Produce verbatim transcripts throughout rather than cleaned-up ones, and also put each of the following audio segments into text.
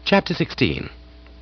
Chapter sixteen.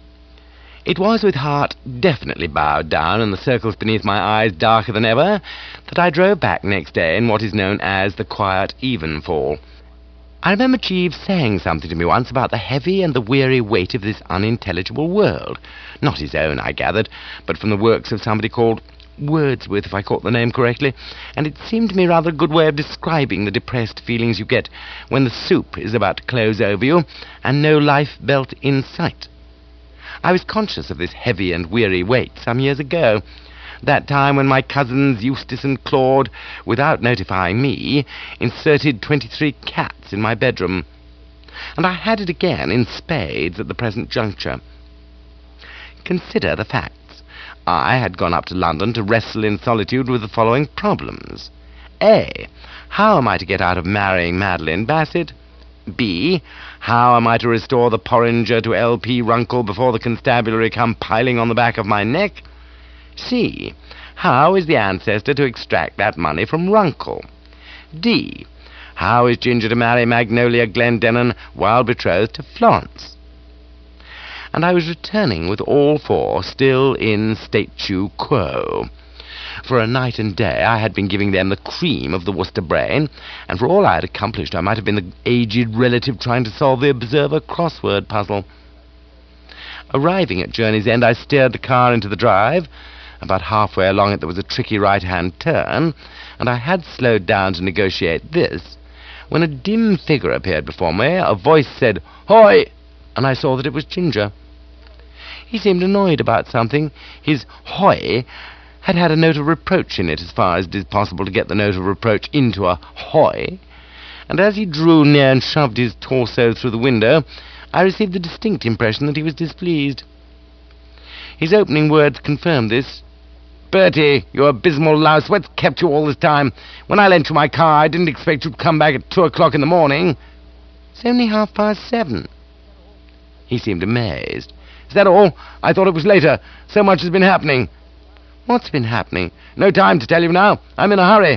It was with heart definitely bowed down and the circles beneath my eyes darker than ever that I drove back next day in what is known as the quiet evenfall. I remember Jeeves saying something to me once about the heavy and the weary weight of this unintelligible world. Not his own, I gathered, but from the works of somebody called Wordsworth, if I caught the name correctly, and it seemed to me rather a good way of describing the depressed feelings you get when the soup is about to close over you and no life-belt in sight. I was conscious of this heavy and weary weight some years ago, that time when my cousins Eustace and Claude, without notifying me, inserted twenty-three cats in my bedroom, and I had it again in spades at the present juncture. Consider the facts. I had gone up to London to wrestle in solitude with the following problems. A. How am I to get out of marrying Madeline Bassett? B. How am I to restore the porringer to L P Runkle before the constabulary come piling on the back of my neck? C. How is the ancestor to extract that money from Runkle? D. How is Ginger to marry Magnolia Glendennan while betrothed to Florence? And I was returning with all four still in statu quo. For a night and day I had been giving them the cream of the Worcester brain, and for all I had accomplished I might have been the aged relative trying to solve the Observer crossword puzzle. Arriving at Journey's End, I steered the car into the drive. About halfway along it there was a tricky right-hand turn, and I had slowed down to negotiate this, when a dim figure appeared before me. A voice said, "Hoy!" and I saw that it was Ginger. He seemed annoyed about something. His hoy had had a note of reproach in it, as far as it is possible to get the note of reproach into a hoy, and as he drew near and shoved his torso through the window, I received the distinct impression that he was displeased. His opening words confirmed this. "Bertie, you abysmal louse, what's kept you all this time? When I lent you my car, I didn't expect you'd come back at two o'clock in the morning." "It's only half past seven." He seemed amazed. "Is that all? I thought it was later. So much has been happening." "What's been happening?" "No time to tell you now. I'm in a hurry."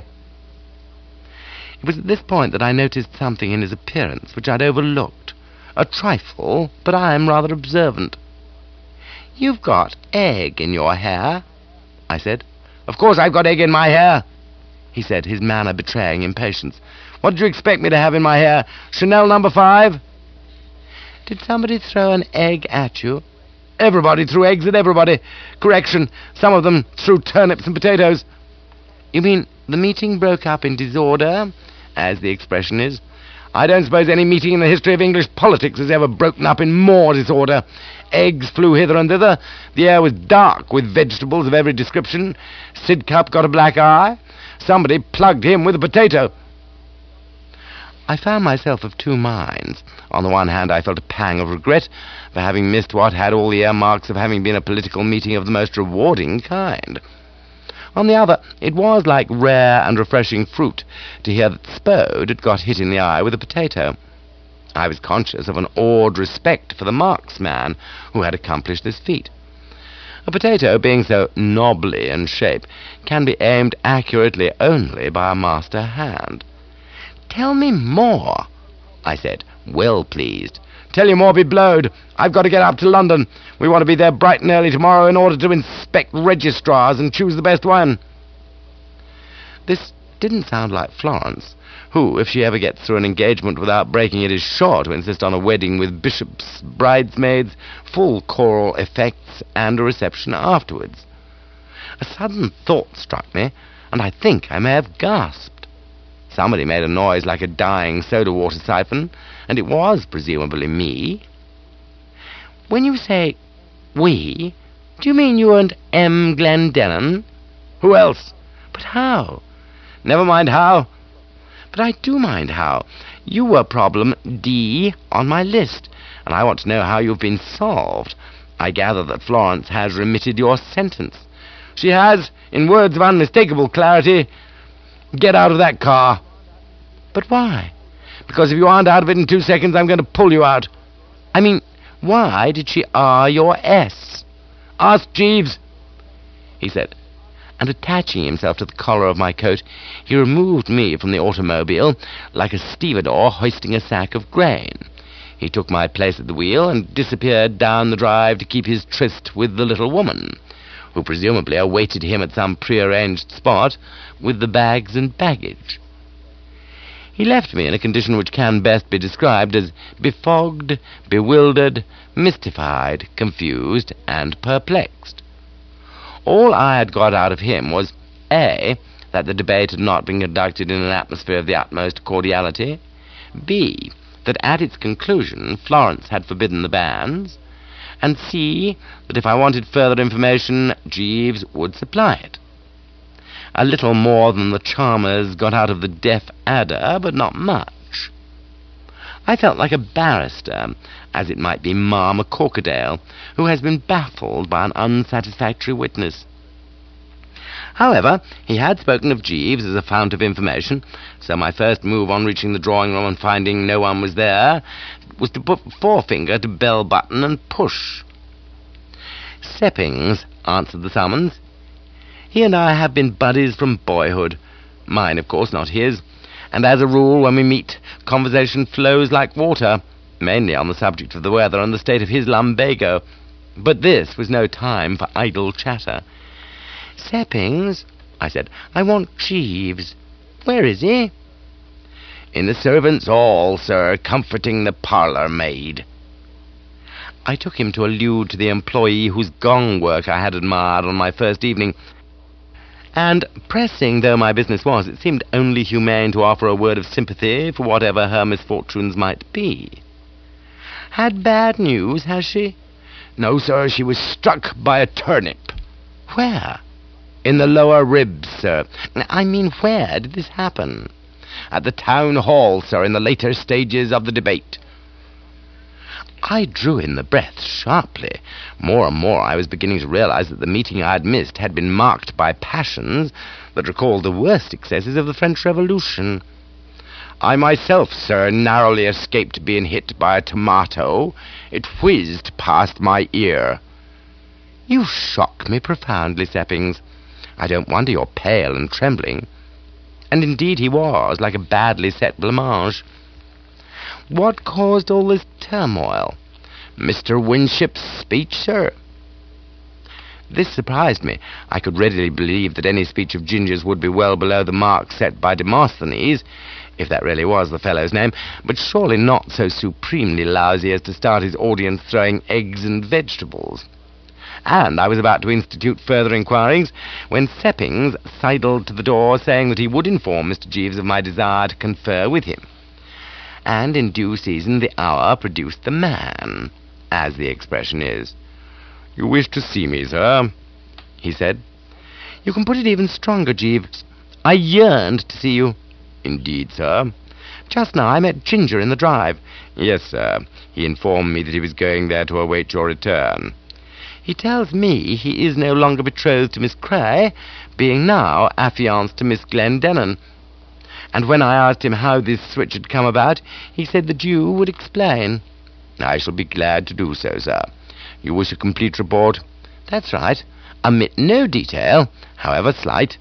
It was at this point that I noticed something in his appearance which I'd overlooked. A trifle, but I am rather observant. "You've got egg in your hair," I said. "Of course I've got egg in my hair," he said, his manner betraying impatience. "What did you expect me to have in my hair? Chanel number five?" "Did somebody throw an egg at you?" "Everybody threw eggs at everybody. Correction, some of them threw turnips and potatoes." "You mean the meeting broke up in disorder, as the expression is?" "I don't suppose any meeting in the history of English politics has ever broken up in more disorder. Eggs flew hither and thither. The air was dark with vegetables of every description. Sidcup got a black eye. Somebody plugged him with a potato." I found myself of two minds. On the one hand, I felt a pang of regret for having missed what had all the earmarks of having been a political meeting of the most rewarding kind. On the other, it was like rare and refreshing fruit to hear that Spode had got hit in the eye with a potato. I was conscious of an awed respect for the marksman who had accomplished this feat. A potato, being so knobbly in shape, can be aimed accurately only by a master hand. "Tell me more," I said, well pleased. "Tell you more be blowed. I've got to get up to London. We want to be there bright and early tomorrow in order to inspect registrars and choose the best one." This didn't sound like Florence, who, if she ever gets through an engagement without breaking it, is sure to insist on a wedding with bishops, bridesmaids, full choral effects, and a reception afterwards. A sudden thought struck me, and I think I may have gasped. Somebody made a noise like a dying soda-water siphon, and it was presumably me. "When you say we, do you mean you and M. Glendennan?" "Who else?" "But how?" "Never mind how." "But I do mind how. You were problem D on my list, and I want to know how you've been solved. I gather that Florence has remitted your sentence." "She has, in words of unmistakable clarity. Get out of that car." "But why?" "Because if you aren't out of it in two seconds, I'm going to pull you out." "I mean, why did she R your S?" "Ask Jeeves," he said, and attaching himself to the collar of my coat, he removed me from the automobile like a stevedore hoisting a sack of grain. He took my place at the wheel and disappeared down the drive to keep his tryst with the little woman, who presumably awaited him at some prearranged spot with the bags and baggage. He left me in a condition which can best be described as befogged, bewildered, mystified, confused, and perplexed. All I had got out of him was, A, that the debate had not been conducted in an atmosphere of the utmost cordiality, B, that at its conclusion Florence had forbidden the banns, and C, that if I wanted further information, Jeeves would supply it. A little more than the charmers got out of the deaf adder, but not much. I felt like a barrister, as it might be Marm Corkadale, who has been baffled by an unsatisfactory witness. However, he had spoken of Jeeves as a fount of information, so my first move on reaching the drawing-room and finding no one was there was to put forefinger to bell button and push. Seppings answered the summons. He and I have been buddies from boyhood. Mine, of course, not his. And as a rule, when we meet, conversation flows like water, mainly on the subject of the weather and the state of his lumbago. But this was no time for idle chatter. "Seppings," I said, "I want Jeeves. Where is he?" "In the servants' hall, sir, comforting the parlour maid." I took him to allude to the employee whose gong work I had admired on my first evening, and, pressing though my business was, it seemed only humane to offer a word of sympathy for whatever her misfortunes might be. "Had bad news, has she?" "No, sir, she was struck by a turnip." "Where?" "In the lower ribs, sir." "I mean, where did this happen?" "At the town hall, sir, in the later stages of the debate." I drew in the breath sharply. More and more I was beginning to realize that the meeting I had missed had been marked by passions that recalled the worst excesses of the French Revolution. "I myself, sir, narrowly escaped being hit by a tomato. It whizzed past my ear." "You shock me profoundly, Seppings. I don't wonder you're pale and trembling." And indeed he was, like a badly set blancmange. "What caused all this turmoil?" "Mister Winship's speech, sir." This surprised me. I could readily believe that any speech of Ginger's would be well below the mark set by Demosthenes, if that really was the fellow's name, but surely not so supremely lousy as to start his audience throwing eggs and vegetables. And I was about to institute further inquiries when Seppings sidled to the door, saying that he would inform Mister Jeeves of my desire to confer with him. And in due season the hour produced the man, as the expression is. "You wish to see me, sir?" he said. "You can put it even stronger, Jeeves. I yearned to see you." "Indeed, sir?" "Just now I met Ginger in the drive." "Yes, sir. He informed me that he was going there to await your return." "He tells me he is no longer betrothed to Miss Cray, being now affianced to Miss Glendennan. And when I asked him how this switch had come about, he said the Jew would explain." "I shall be glad to do so, sir. You wish a complete report?" "That's right. Omit no detail, however slight."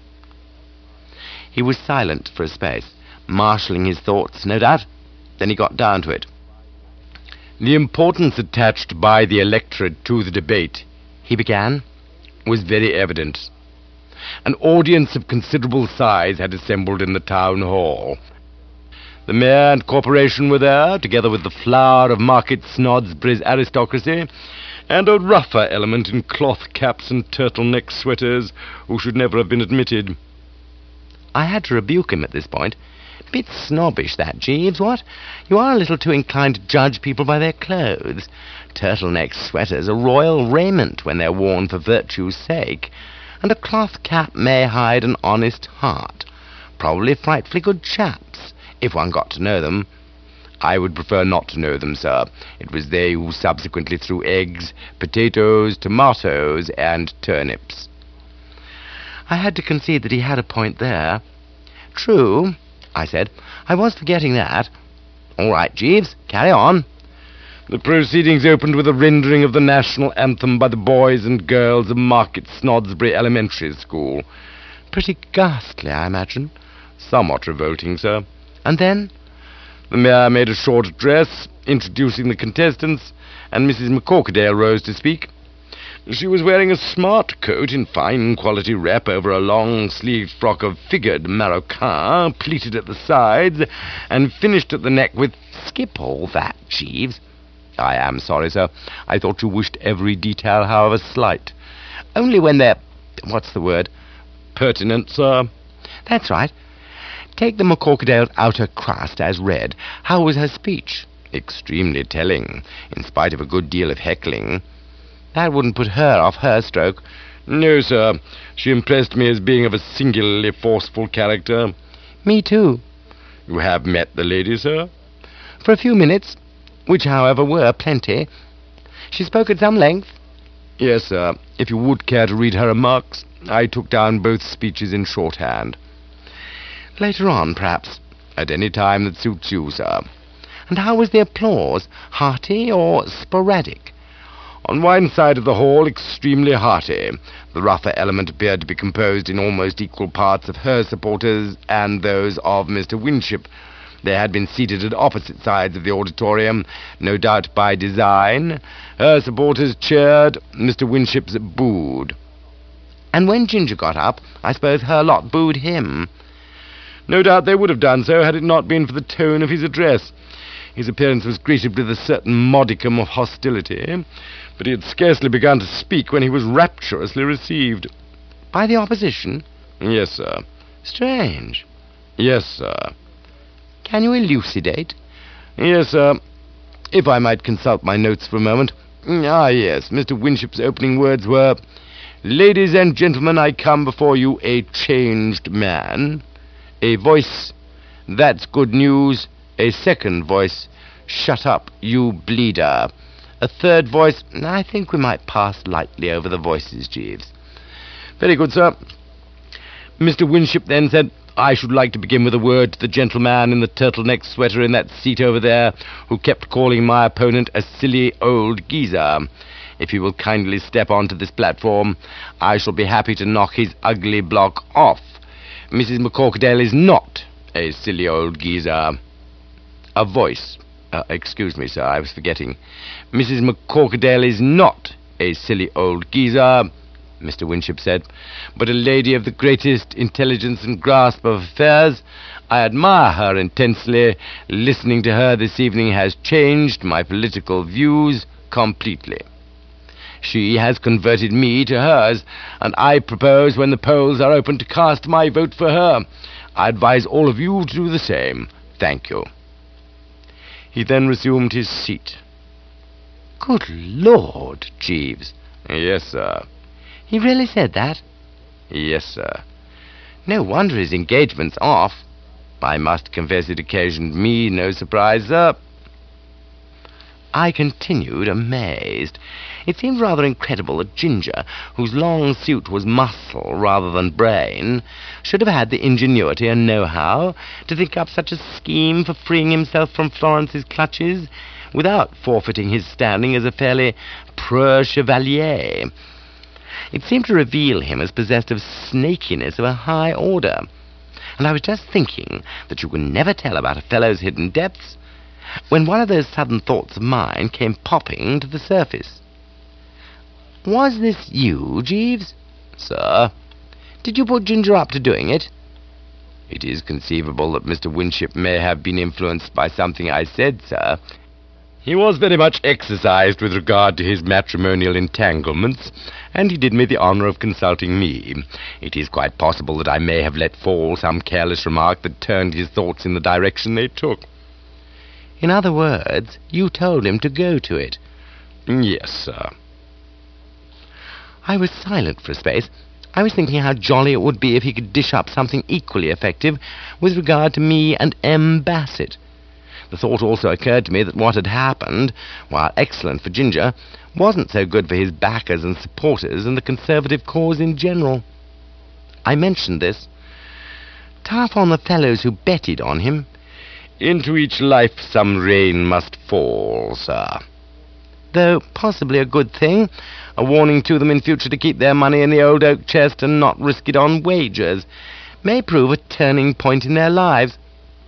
He was silent for a space, marshalling his thoughts, no doubt. Then he got down to it. "The importance attached by the electorate to the debate," he began, "was very evident. An audience of considerable size had assembled in the town hall. The mayor and corporation were there, together with the flower of Market Snodsbury's aristocracy, and a rougher element in cloth caps and turtleneck sweaters, who should never have been admitted." I had to rebuke him at this point. "Bit snobbish, that, Jeeves, what? You are a little too inclined to judge people by their clothes. Turtleneck sweaters are royal raiment when they're worn for virtue's sake, and a cloth cap may hide an honest heart. Probably frightfully good chaps, if one got to know them." "I would prefer not to know them, sir. It was they who subsequently threw eggs, potatoes, tomatoes, and turnips." I had to concede that he had a point there. "True," I said. "I was forgetting that. All right, Jeeves, carry on." "The proceedings opened with a rendering of the national anthem by the boys and girls of Market Snodsbury Elementary School." "Pretty ghastly, I imagine." "Somewhat revolting, sir." "And then?" "The mayor made a short address, introducing the contestants, and Missus McCorquodale rose to speak. She was wearing a smart coat in fine quality rep over a long-sleeved frock of figured maroquin, pleated at the sides, and finished at the neck with— Skip all that, Jeeves. I am sorry, sir. I thought you wished every detail, however slight. Only when they're— what's the word? Pertinent, sir. That's right. Take the McCorquodale outer crust as read. How was her speech? Extremely telling, in spite of a good deal of heckling. That wouldn't put her off her stroke. No, sir. She impressed me as being of a singularly forceful character. Me too. You have met the lady, sir? For a few minutes, which, however, were plenty. She spoke at some length. Yes, sir. If you would care to read her remarks, I took down both speeches in shorthand. Later on, perhaps. At any time that suits you, sir. And how was the applause? Hearty or sporadic? On one side of the hall, extremely hearty. The rougher element appeared to be composed in almost equal parts of her supporters and those of Mister Winship. They had been seated at opposite sides of the auditorium, no doubt by design. Her supporters cheered, Mister Winship's booed. And when Ginger got up, I suppose her lot booed him. No doubt they would have done so had it not been for the tone of his address. His appearance was greeted with a certain modicum of hostility, but he had scarcely begun to speak when he was rapturously received. By the opposition? Yes, sir. Strange. Yes, sir. Can you elucidate? Yes, sir. If I might consult my notes for a moment. Ah, yes, Mister Winship's opening words were, "Ladies and gentlemen, I come before you a changed man." A voice, "That's good news." A second voice, "Shut up, you bleeder." A third voice— I think we might pass lightly over the voices, Jeeves. Very good, sir. Mister Winship then said, "I should like to begin with a word to the gentleman in the turtleneck sweater in that seat over there, who kept calling my opponent a silly old geezer. If he will kindly step onto this platform, I shall be happy to knock his ugly block off. Missus McCorquodale is not a silly old geezer." A voice. Uh, excuse me, sir, I was forgetting. "Missus McCorquodale is not a silly old geezer," Mister Winship said, "but a lady of the greatest intelligence and grasp of affairs. I admire her intensely. Listening to her this evening has changed my political views completely. She has converted me to hers, and I propose, when the polls are open, to cast my vote for her. I advise all of you to do the same. Thank you." He then resumed his seat. Good Lord, Jeeves. Yes, sir. He really said that? Yes, sir. No wonder his engagement's off. I must confess it occasioned me no surprise, sir. I continued amazed. It seemed rather incredible that Ginger, whose long suit was muscle rather than brain, should have had the ingenuity and know-how to think up such a scheme for freeing himself from Florence's clutches without forfeiting his standing as a fairly preux chevalier. It seemed to reveal him as possessed of snakiness of a high order. And I was just thinking that you can never tell about a fellow's hidden depths, when one of those sudden thoughts of mine came popping to the surface. Was this you, Jeeves? Sir? Did you put Ginger up to doing it? It is conceivable that Mister Winship may have been influenced by something I said, sir. He was very much exercised with regard to his matrimonial entanglements, and he did me the honour of consulting me. It is quite possible that I may have let fall some careless remark that turned his thoughts in the direction they took. In other words, you told him to go to it? Yes, sir. I was silent for a space. I was thinking how jolly it would be if he could dish up something equally effective with regard to me and M. Bassett. The thought also occurred to me that what had happened, while excellent for Ginger, wasn't so good for his backers and supporters and the Conservative cause in general. I mentioned this. Tough on the fellows who betted on him. Into each life some rain must fall, sir. Though possibly a good thing, a warning to them in future to keep their money in the old oak chest and not risk it on wagers, may prove a turning point in their lives.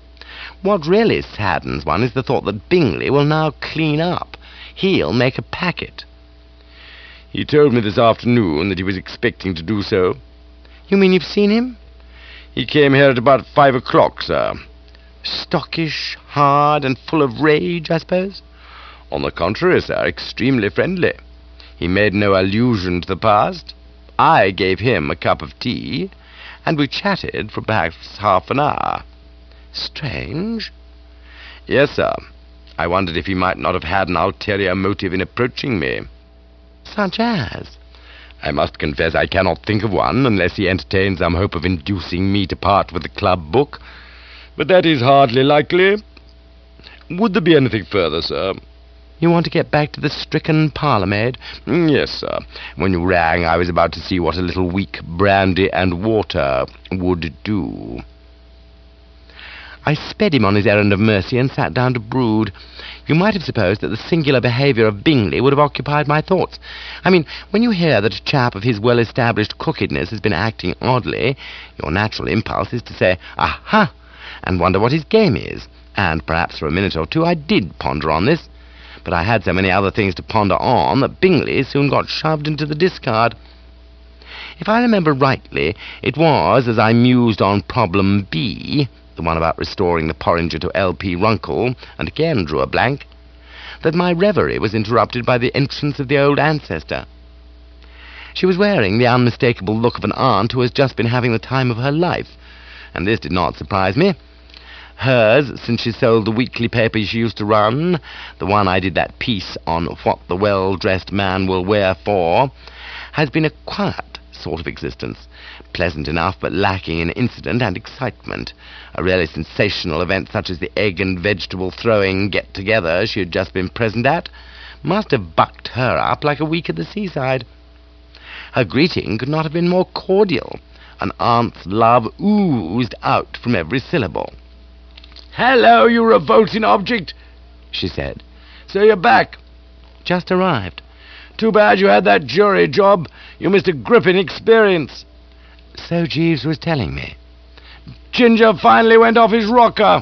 What really saddens one is the thought that Bingley will now clean up. He'll make a packet. He told me this afternoon that he was expecting to do so. You mean you've seen him? He came here at about five o'clock, sir. Stockish, hard, and full of rage, I suppose? On the contrary, sir, extremely friendly. He made no allusion to the past. I gave him a cup of tea, and we chatted for perhaps half an hour. Strange. Yes, sir. I wondered if he might not have had an ulterior motive in approaching me. Such as? I must confess I cannot think of one, unless he entertained some hope of inducing me to part with the club book. But that is hardly likely. Would there be anything further, sir? You want to get back to the stricken parlour-maid? Yes, sir. When you rang, I was about to see what a little weak brandy and water would do. I sped him on his errand of mercy and sat down to brood. You might have supposed that the singular behaviour of Bingley would have occupied my thoughts. I mean, when you hear that a chap of his well-established crookedness has been acting oddly, your natural impulse is to say, aha, and wonder what his game is. And perhaps for a minute or two I did ponder on this, but I had so many other things to ponder on that Bingley soon got shoved into the discard. If I remember rightly, it was as I mused on problem B, the one about restoring the porringer to L P Runkle, and again drew a blank, that my reverie was interrupted by the entrance of the old ancestor. She was wearing the unmistakable look of an aunt who has just been having the time of her life, and this did not surprise me. Hers, since she sold the weekly paper she used to run, the one I did that piece on What the Well-Dressed Man Will Wear For, has been a quiet sort of existence, pleasant enough but lacking in incident and excitement. A really sensational event such as the egg and vegetable throwing get-together she had just been present at must have bucked her up like a week at the seaside. Her greeting could not have been more cordial. An aunt's love oozed out from every syllable. "Hello, you revolting object," she said. "So you're back?" "Just arrived." "Too bad you had that jury job. You missed a gripping experience." "So Jeeves was telling me." "Ginger finally went off his rocker."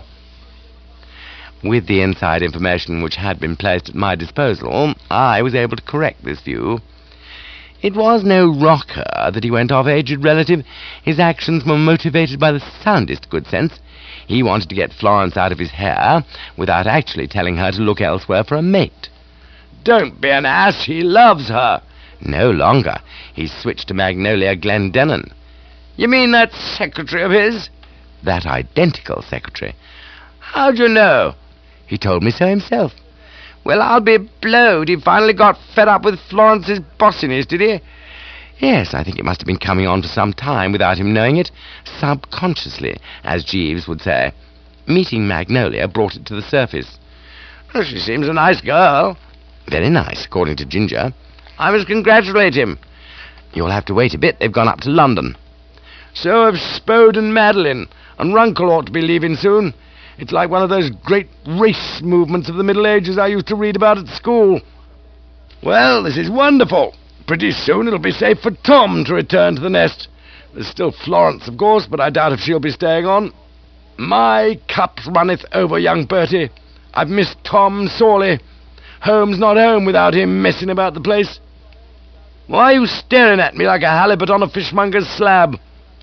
With the inside information which had been placed at my disposal, I was able to correct this view. It was no rocker that he went off, aged relative. His actions were motivated by the soundest good sense. He wanted to get Florence out of his hair without actually telling her to look elsewhere for a mate. "Don't be an ass, he loves her." "No longer. He's switched to Magnolia Glendennan." "You mean that secretary of his?" "That identical secretary." "How'd you know?" "He told me so himself." "Well, I'll be blowed. He finally got fed up with Florence's bossiness, did he?" "Yes, I think it must have been coming on for some time without him knowing it, subconsciously, as Jeeves would say. Meeting Magnolia brought it to the surface." "Well, she seems a nice girl." "Very nice, according to Ginger." "I must congratulate him." "You'll have to wait a bit. They've gone up to London." "So have Spode and Madeline, and Runkle ought to be leaving soon. It's like one of those great race movements of the Middle Ages I used to read about at school. Well, this is wonderful. Pretty soon it'll be safe for Tom to return to the nest. There's still Florence, of course, but I doubt if she'll be staying on. My cup runneth over, young Bertie. I've missed Tom sorely. Home's not home without him messing about the place. Why are you staring at me like a halibut on a fishmonger's slab?"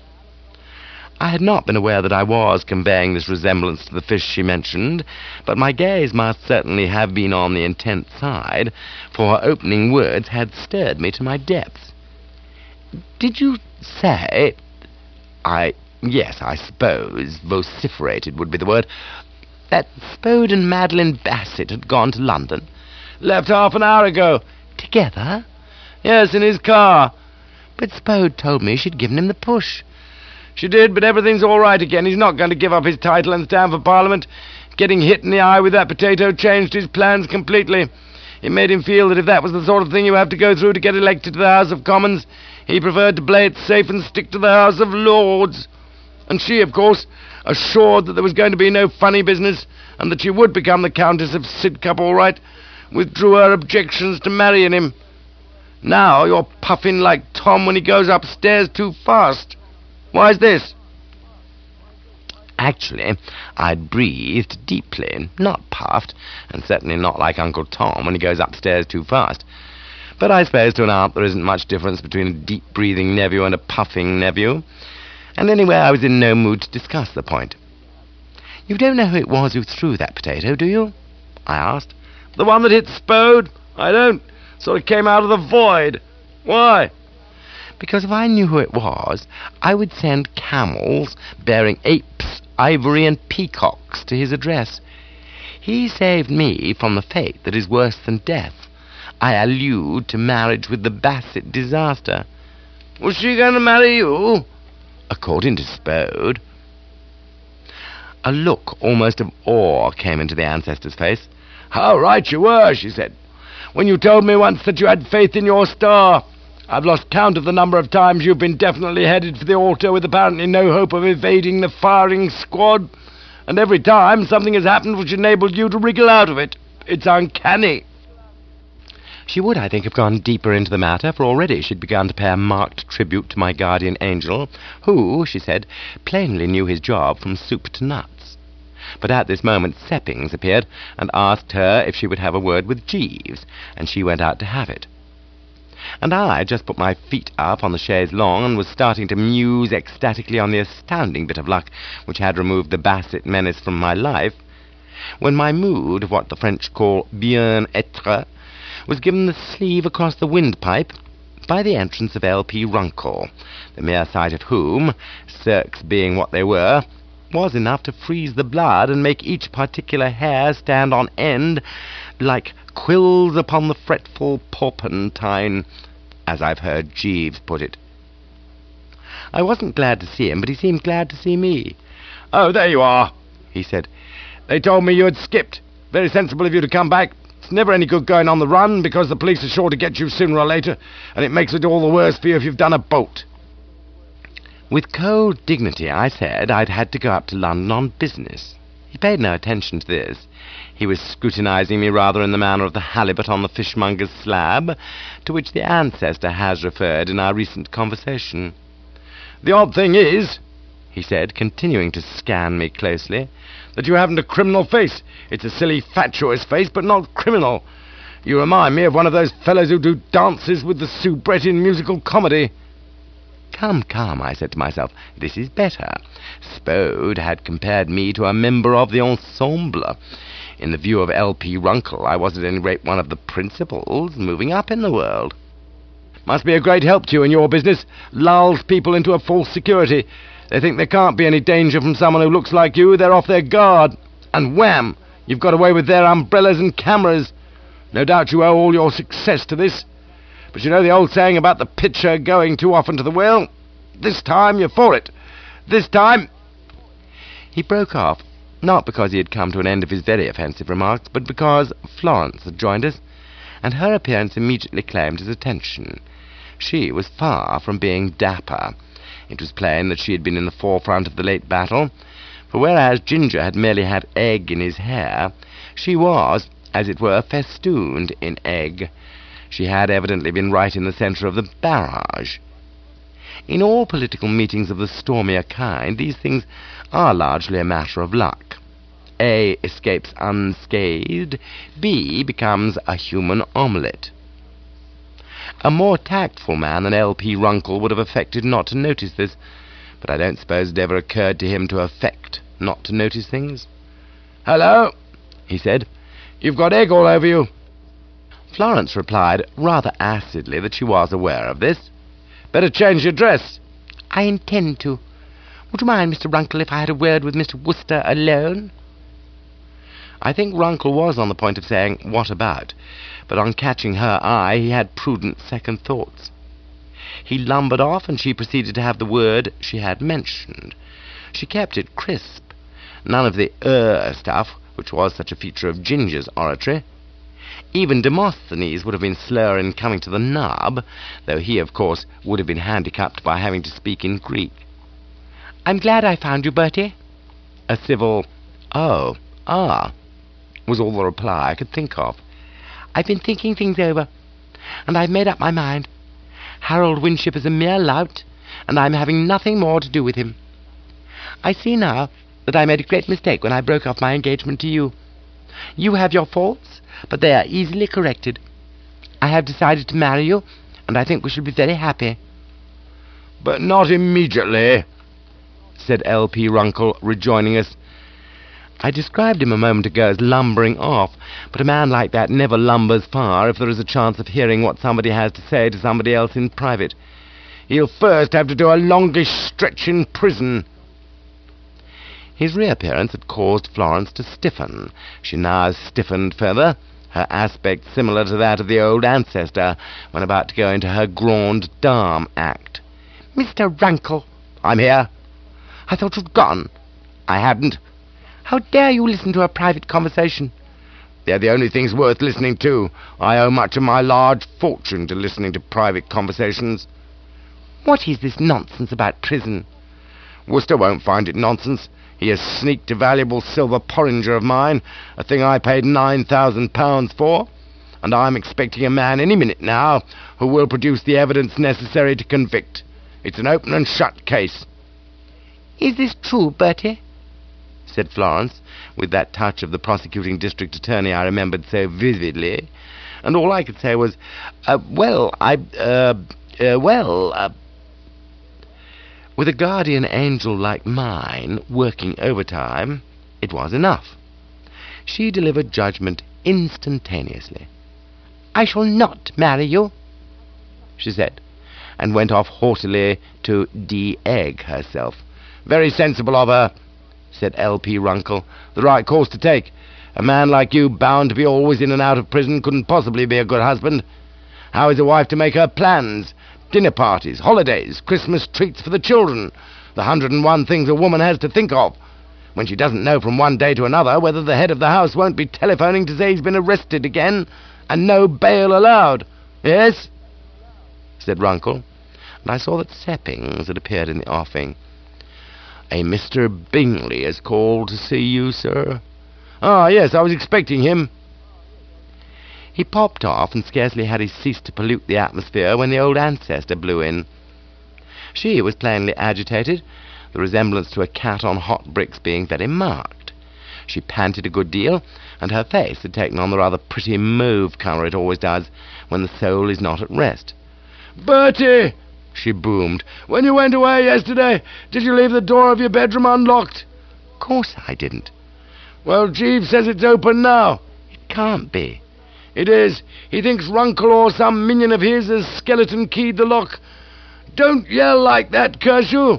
I had not been aware that I was conveying this resemblance to the fish she mentioned, but my gaze must certainly have been on the intent side, for her opening words had stirred me to my depths. "Did you say—" I, yes, I suppose, vociferated would be the word, "that Spode and Madeline Bassett had gone to London?" "Left half an hour ago." "Together?" "Yes, in his car." "But Spode told me she'd given him the push." "She did, but everything's all right again. He's not going to give up his title and stand for Parliament. Getting hit in the eye with that potato changed his plans completely. It made him feel that if that was the sort of thing you have to go through to get elected to the House of Commons, he preferred to play it safe and stick to the House of Lords. And she, of course, assured that there was going to be no funny business, and that she would become the Countess of Sidcup all right, withdrew her objections to marrying him. Now you're puffing like Tom when he goes upstairs too fast. Why's this?" Actually, I'd breathed deeply, not puffed, and certainly not like Uncle Tom when he goes upstairs too fast. But I suppose to an aunt there isn't much difference between a deep-breathing nephew and a puffing nephew. And anyway, I was in no mood to discuss the point. "You don't know who it was who threw that potato, do you?" I asked. "The one that hit Spode? I don't. Sort of came out of the void. Why?" "Because if I knew who it was, I would send camels bearing apes, ivory, and peacocks to his address. He saved me from the fate that is worse than death. I allude to marriage with the Bassett disaster." "Was she going to marry you?" "According to Spode." A look almost of awe came into the ancestor's face. "How right you were," she said, "when you told me once that you had faith in your star. I've lost count of the number of times you've been definitely headed for the altar with apparently no hope of evading the firing squad, and every time something has happened which enabled you to wriggle out of it. It's uncanny." She would, I think, have gone deeper into the matter, for already she'd begun to pay a marked tribute to my guardian angel, who, she said, plainly knew his job from soup to nuts. But at this moment Seppings appeared and asked her if she would have a word with Jeeves, and she went out to have it. And I just put my feet up on the chaise longue and was starting to muse ecstatically on the astounding bit of luck which had removed the Bassett menace from my life, when my mood of what the French call bien-être was given the sleeve across the windpipe by the entrance of L P Runkle, the mere sight of whom, cirques being what they were, was enough to freeze the blood and make each particular hair stand on end like quills upon the fretful porpentine, as I've heard Jeeves put it. I wasn't glad to see him, but he seemed glad to see me. "Oh, there you are," he said. "They told me you had skipped. Very sensible of you to come back. It's never any good going on the run, because the police are sure to get you sooner or later, and it makes it all the worse for you if you've done a bolt." With cold dignity I said I'd had to go up to London on business. He paid no attention to this. He was scrutinizing me rather in the manner of the halibut on the fishmonger's slab, to which the ancestor has referred in our recent conversation. "The odd thing is," he said, continuing to scan me closely, "that you haven't a criminal face. It's a silly, fatuous face, but not criminal. You remind me of one of those fellows who do dances with the soubrette in musical comedy." Come, come, I said to myself, this is better. Spode had compared me to a member of the ensemble. In the view of L P Runkle, I was at any rate one of the principals moving up in the world. "Must be a great help to you in your business. Lulls people into a false security. They think there can't be any danger from someone who looks like you. They're off their guard. And wham! You've got away with their umbrellas and cameras. No doubt you owe all your success to this. But you know the old saying about the pitcher going too often to the well? This time you're for it. This time—" He broke off, not because he had come to an end of his very offensive remarks, but because Florence had joined us, and her appearance immediately claimed his attention. She was far from being dapper. It was plain that she had been in the forefront of the late battle, for whereas Ginger had merely had egg in his hair, she was, as it were, festooned in egg. She had evidently been right in the centre of the barrage. In all political meetings of the stormier kind, these things are largely a matter of luck. A escapes unscathed, B becomes a human omelette. A more tactful man than L P Runkle would have affected not to notice this, but I don't suppose it ever occurred to him to affect not to notice things. "Hello," he said. "You've got egg all over you." Florence replied rather acidly that she was aware of this. "Better change your dress." "I intend to. Would you mind, Mister Runkle, if I had a word with Mister Wooster alone?" I think Runkle was on the point of saying, "What about?" but on catching her eye he had prudent second thoughts. He lumbered off, and she proceeded to have the word she had mentioned. She kept it crisp. None of the er stuff, which was such a feature of Ginger's oratory. Even Demosthenes would have been slower in coming to the nub, though he, of course, would have been handicapped by having to speak in Greek. "I'm glad I found you, Bertie." A civil, "Oh, ah," was all the reply I could think of. "I've been thinking things over, and I've made up my mind. Harold Winship is a mere lout, and I'm having nothing more to do with him. I see now that I made a great mistake when I broke off my engagement to you. You have your faults, but they are easily corrected. I have decided to marry you, and I think we shall be very happy." "But not immediately," said L P Runkle, rejoining us. I described him a moment ago as lumbering off, but a man like that never lumbers far if there is a chance of hearing what somebody has to say to somebody else in private. "He'll first have to do a longish stretch in prison." His reappearance had caused Florence to stiffen. She now stiffened further, her aspect similar to that of the old ancestor when about to go into her Grande Dame act. "Mister Runkle." "I'm here." "I thought you'd gone." "I hadn't." "How dare you listen to a private conversation?" "They're the only things worth listening to. I owe much of my large fortune to listening to private conversations." "What is this nonsense about prison?" "Worcester won't find it nonsense. He has sneaked a valuable silver porringer of mine, a thing I paid nine thousand pounds for, and I'm expecting a man any minute now who will produce the evidence necessary to convict. It's an open and shut case." "Is this true, Bertie?" said Florence, with that touch of the prosecuting district attorney I remembered so vividly, and all I could say was, uh, well, I, uh, uh well, uh... With a guardian angel like mine working overtime, it was enough. She delivered judgment instantaneously. "I shall not marry you," she said, and went off haughtily to de-egg herself. "Very sensible of her," said L P Runkle. "The right course to take. A man like you, bound to be always in and out of prison, couldn't possibly be a good husband. How is a wife to make her plans? Dinner parties, holidays, Christmas treats for the children, the hundred and one things a woman has to think of, when she doesn't know from one day to another whether the head of the house won't be telephoning to say he's been arrested again, and no bail allowed. Yes?" said Runkle, and I saw that Seppings had appeared in the offing. "A Mister Bingley has called to see you, sir." "Ah, yes, I was expecting him." He popped off, and scarcely had he ceased to pollute the atmosphere when the old ancestor blew in. She was plainly agitated, the resemblance to a cat on hot bricks being very marked. She panted a good deal, and her face had taken on the rather pretty mauve colour it always does when the soul is not at rest. "Bertie," she boomed, "when you went away yesterday, did you leave the door of your bedroom unlocked?" "Of course I didn't." "Well, Jeeves says it's open now." "It can't be." "It is. He thinks Runkle or some minion of his has skeleton keyed the lock. Don't yell like that, curse you!"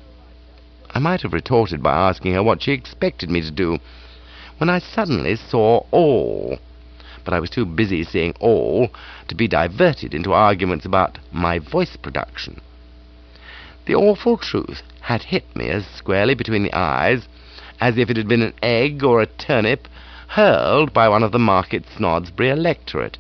I might have retorted by asking her what she expected me to do, when I suddenly saw all. But I was too busy seeing all to be diverted into arguments about my voice production. The awful truth had hit me as squarely between the eyes as if it had been an egg or a turnip hurled by one of the Market Snodsbury electorate.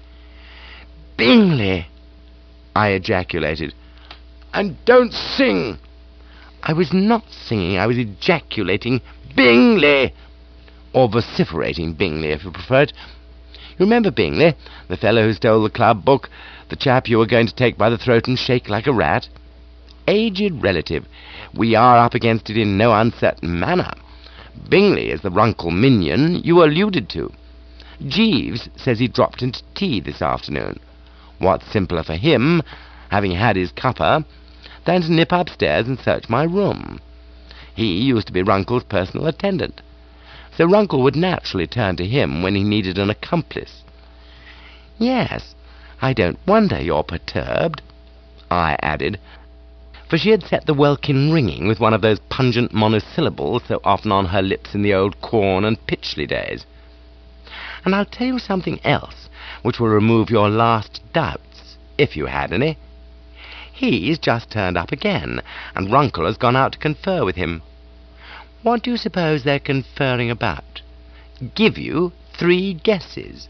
"Bingley!" I ejaculated. "And don't sing!" I was not singing, I was ejaculating, "Bingley!" Or vociferating Bingley, if you prefer it. You remember Bingley, the fellow who stole the club book, the chap you were going to take by the throat and shake like a rat? Aged relative, we are up against it in no uncertain manner. Bingley is the Runkle minion you alluded to. Jeeves says he dropped into tea this afternoon. What's simpler for him, having had his cuppa, than to nip upstairs and search my room? He used to be Runkle's personal attendant, so Runkle would naturally turn to him when he needed an accomplice. Yes, I don't wonder you're perturbed, I added, for she had set the welkin ringing with one of those pungent monosyllables so often on her lips in the old Corn and Pitchley days. And I'll tell you something else, which will remove your last doubts, if you had any. He's just turned up again, and Runkle has gone out to confer with him. What do you suppose they're conferring about? Give you three guesses.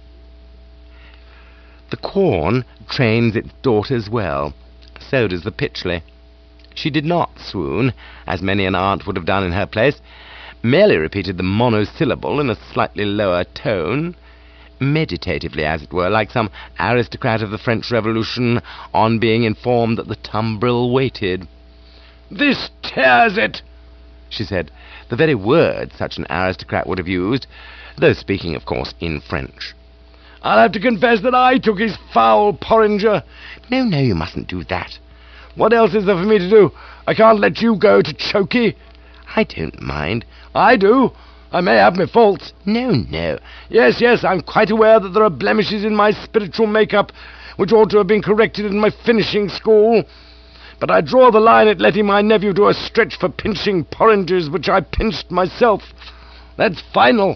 The Corn trains its daughters well. So does the Pitchley. She did not swoon, as many an aunt would have done in her place, merely repeated the monosyllable in a slightly lower tone, meditatively, as it were, like some aristocrat of the French Revolution on being informed that the tumbril waited. "This tears it!" she said, the very words such an aristocrat would have used, though speaking, of course, in French. I'll have to confess that I took his foul porringer. No, no, you mustn't do that. What else is there for me to do? I can't let you go to chokey. I don't mind. I do. I may have my faults. No, no. Yes, yes, I'm quite aware that there are blemishes in my spiritual make-up which ought to have been corrected in my finishing school. But I draw the line at letting my nephew do a stretch for pinching porringers which I pinched myself. That's final.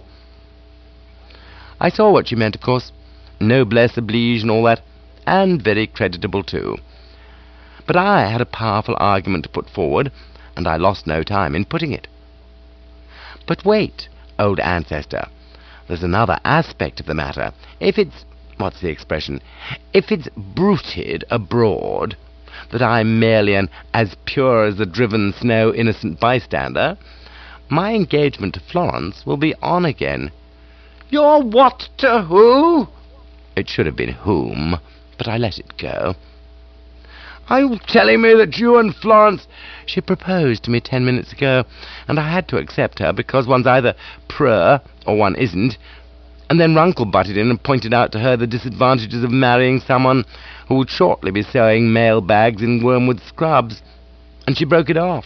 I saw what you meant, of course. Noblesse oblige and all that, and very creditable too. But I had a powerful argument to put forward, and I lost no time in putting it. But wait, old ancestor. There's another aspect of the matter. If it's, what's the expression, if it's bruited abroad that I'm merely an as pure as the driven snow innocent bystander, my engagement to Florence will be on again. Your what to who? It should have been whom, but I let it go. Are you telling me that you and Florence... She proposed to me ten minutes ago, and I had to accept her because one's either preux or one isn't. And then Runkle butted in and pointed out to her the disadvantages of marrying someone who would shortly be sewing mail bags in Wormwood Scrubs, and she broke it off.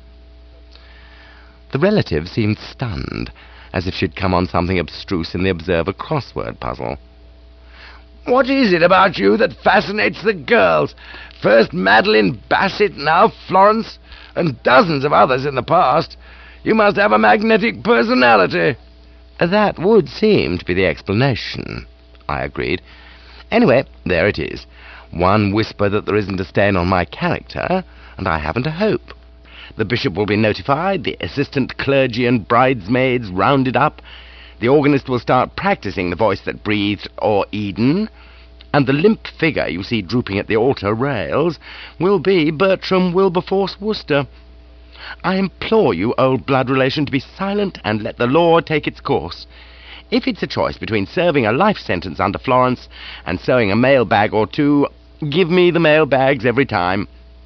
The relative seemed stunned, as if she'd come on something abstruse in the Observer crossword puzzle. What is it about you that fascinates the girls? First Madeline Bassett, now Florence, and dozens of others in the past. You must have a magnetic personality. That would seem to be the explanation, I agreed. Anyway, there it is. One whisper that there isn't a stain on my character, and I haven't a hope. The bishop will be notified, the assistant clergy and bridesmaids rounded up, the organist will start practicing the voice that breathed o'er Eden, and the limp figure you see drooping at the altar rails will be Bertram Wilberforce Worcester. I implore you, old blood relation, to be silent and let the law take its course. If it's a choice between serving a life sentence under Florence and sewing a mail-bag or two, give me the mail-bags every time.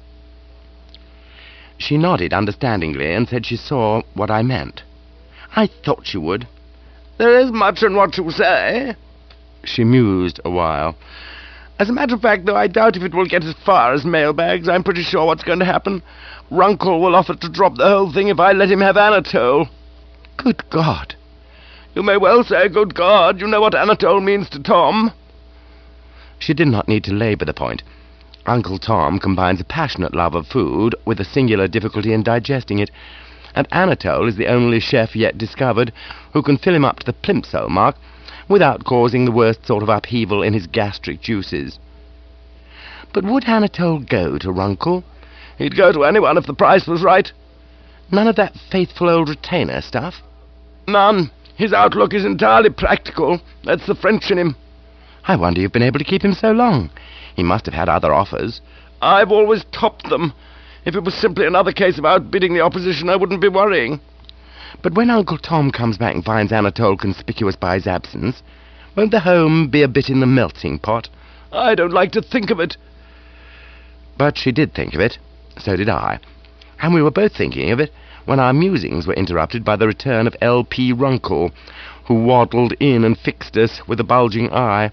She nodded understandingly and said she saw what I meant. I thought she would. There is much in what you say. She mused a while. As a matter of fact, though, I doubt if it will get as far as mailbags. I'm pretty sure what's going to happen. Runkle will offer to drop the whole thing if I let him have Anatole. Good God! You may well say, good God. You know what Anatole means to Tom. She did not need to labour the point. Uncle Tom combines a passionate love of food with a singular difficulty in digesting it, and Anatole is the only chef yet discovered who can fill him up to the plimsoll mark without causing the worst sort of upheaval in his gastric juices. But would Anatole go to Runkle? He'd go to anyone if the price was right. None of that faithful old retainer stuff? None. His outlook is entirely practical. That's the French in him. I wonder you've been able to keep him so long. He must have had other offers. I've always topped them. If it was simply another case of outbidding the opposition, I wouldn't be worrying. But when Uncle Tom comes back and finds Anatole conspicuous by his absence, won't the home be a bit in the melting pot? I don't like to think of it. But she did think of it. So did I. And we were both thinking of it when our musings were interrupted by the return of L P Runkle, who waddled in and fixed us with a bulging eye.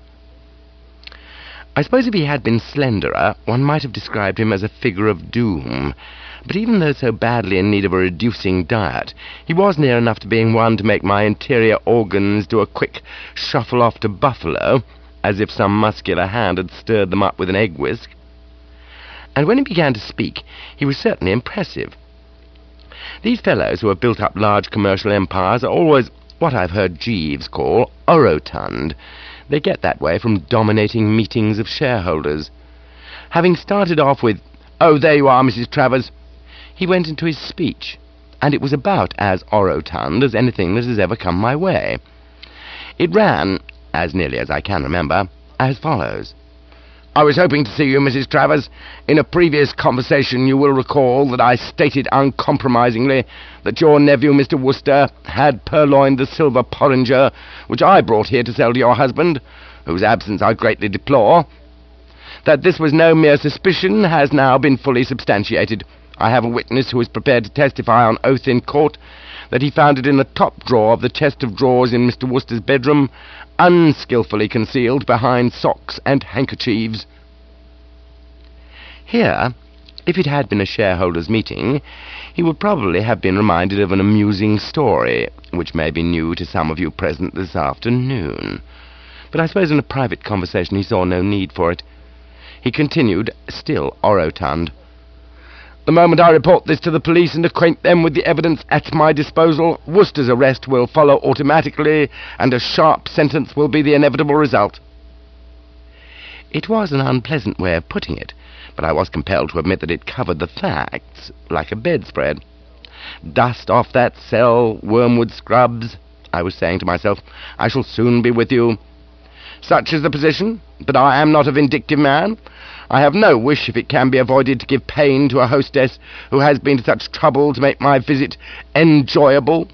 I suppose if he had been slenderer, one might have described him as a figure of doom. But even though so badly in need of a reducing diet, he was near enough to being one to make my interior organs do a quick shuffle off to Buffalo, as if some muscular hand had stirred them up with an egg whisk. And when he began to speak, he was certainly impressive. These fellows who have built up large commercial empires are always what I've heard Jeeves call orotund. They get that way from dominating meetings of shareholders. Having started off with, "Oh, there you are, Missus Travers," he went into his speech, and it was about as orotund as anything that has ever come my way. It ran, as nearly as I can remember, as follows. "I was hoping to see you, Missus Travers. In a previous conversation you will recall that I stated uncompromisingly that your nephew, Mister Worcester, had purloined the silver porringer which I brought here to sell to your husband, whose absence I greatly deplore. That this was no mere suspicion has now been fully substantiated. I have a witness who is prepared to testify on oath in court that he found it in the top drawer of the chest of drawers in Mister Wooster's bedroom, unskilfully concealed behind socks and handkerchiefs. Here, if it had been a shareholders' meeting, he would probably have been reminded of an amusing story, which may be new to some of you present this afternoon. But I suppose in a private conversation he saw no need for it. He continued, still orotund. The moment I report this to the police and acquaint them with the evidence at my disposal, Wooster's arrest will follow automatically, and a sharp sentence will be the inevitable result. It was an unpleasant way of putting it, but I was compelled to admit that it covered the facts like a bedspread. Dust off that cell, Wormwood Scrubbs, I was saying to myself. I shall soon be with you. Such is the position, but I am not a vindictive man. I have no wish, if it can be avoided, to give pain to a hostess who has been to such trouble to make my visit enjoyable.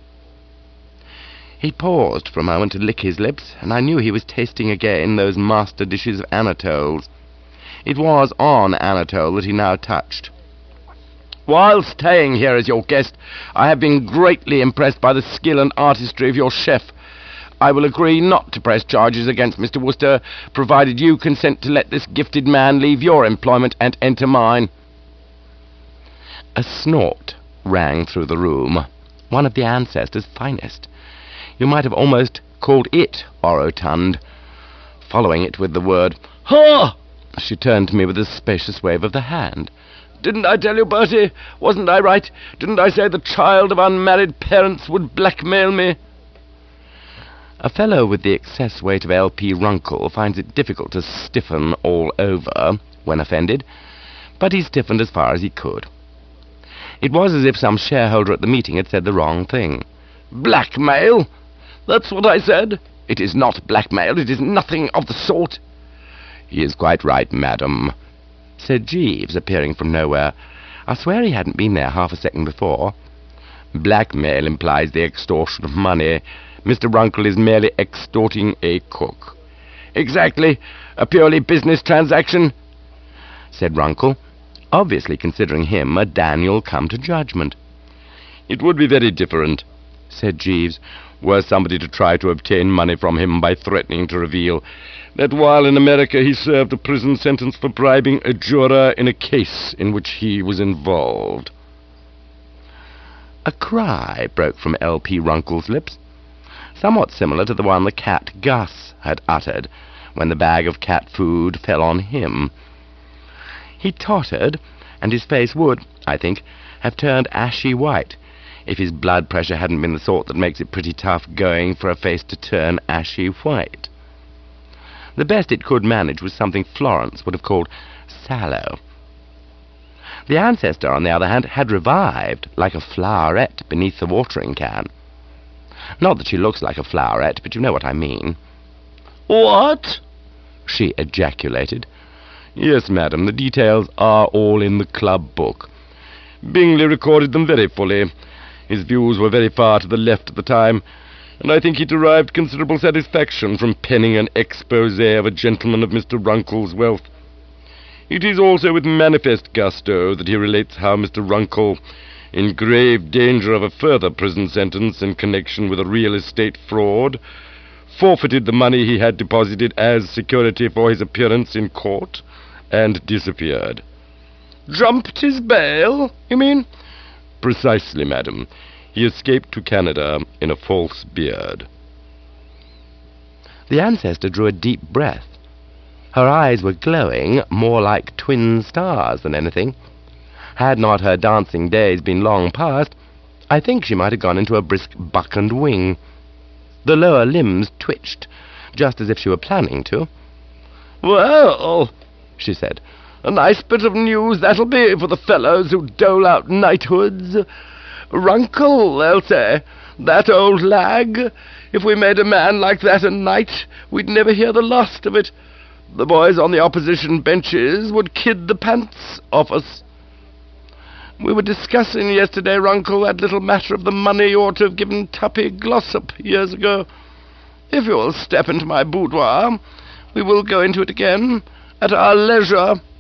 He paused for a moment to lick his lips, and I knew he was tasting again those master dishes of Anatole's. It was on Anatole that he now touched. While staying here as your guest, I have been greatly impressed by the skill and artistry of your chef. I will agree not to press charges against Mister Wooster, provided you consent to let this gifted man leave your employment and enter mine. A snort rang through the room, one of the ancestors' finest. You might have almost called it orotund. Following it with the word, "Ha!" she turned to me with a spacious wave of the hand. "Didn't I tell you, Bertie? Wasn't I right? Didn't I say the child of unmarried parents would blackmail me?" A fellow with the excess weight of L P Runkle finds it difficult to stiffen all over when offended, but he stiffened as far as he could. It was as if some shareholder at the meeting had said the wrong thing. "Blackmail? That's what I said. It is not blackmail. It is nothing of the sort." "He is quite right, madam," said Jeeves, appearing from nowhere. I swear he hadn't been there half a second before. "Blackmail implies the extortion of money. Mister Runkle is merely extorting a cook." "Exactly. A purely business transaction," said Runkle, obviously considering him a Daniel come to judgment. "It would be very different," said Jeeves, "were somebody to try to obtain money from him by threatening to reveal that while in America he served a prison sentence for bribing a juror in a case in which he was involved." A cry broke from L P Runkle's lips, somewhat similar to the one the cat Gus had uttered when the bag of cat food fell on him. He tottered, and his face would, I think, have turned ashy white if his blood pressure hadn't been the sort that makes it pretty tough going for a face to turn ashy white. The best it could manage was something Florence would have called sallow. The ancestor, on the other hand, had revived like a floweret beneath the watering can. Not that she looks like a floweret, but you know what I mean. "What?" she ejaculated. "Yes, madam, the details are all in the club book. Bingley recorded them very fully. His views were very far to the left at the time, and I think he derived considerable satisfaction from penning an exposé of a gentleman of Mister Runkle's wealth. It is also with manifest gusto that he relates how Mister Runkle, in grave danger of a further prison sentence in connection with a real estate fraud, forfeited the money he had deposited as security for his appearance in court, and disappeared." "Jumped his bail, you mean?" "Precisely, madam. He escaped to Canada in a false beard." The ancestor drew a deep breath. Her eyes were glowing, more like twin stars than anything. Had not her dancing days been long past, I think she might have gone into a brisk buck and wing. The lower limbs twitched, just as if she were planning to. "Well," she said, "a nice bit of news that'll be for the fellows who dole out knighthoods. Runkle, they'll say, that old lag. If we made a man like that a knight, we'd never hear the last of it. The boys on the opposition benches would kid the pants off us. We were discussing yesterday, Runkle, that little matter of the money you ought to have given Tuppy Glossop years ago. If you will step into my boudoir, we will go into it again at our leisure."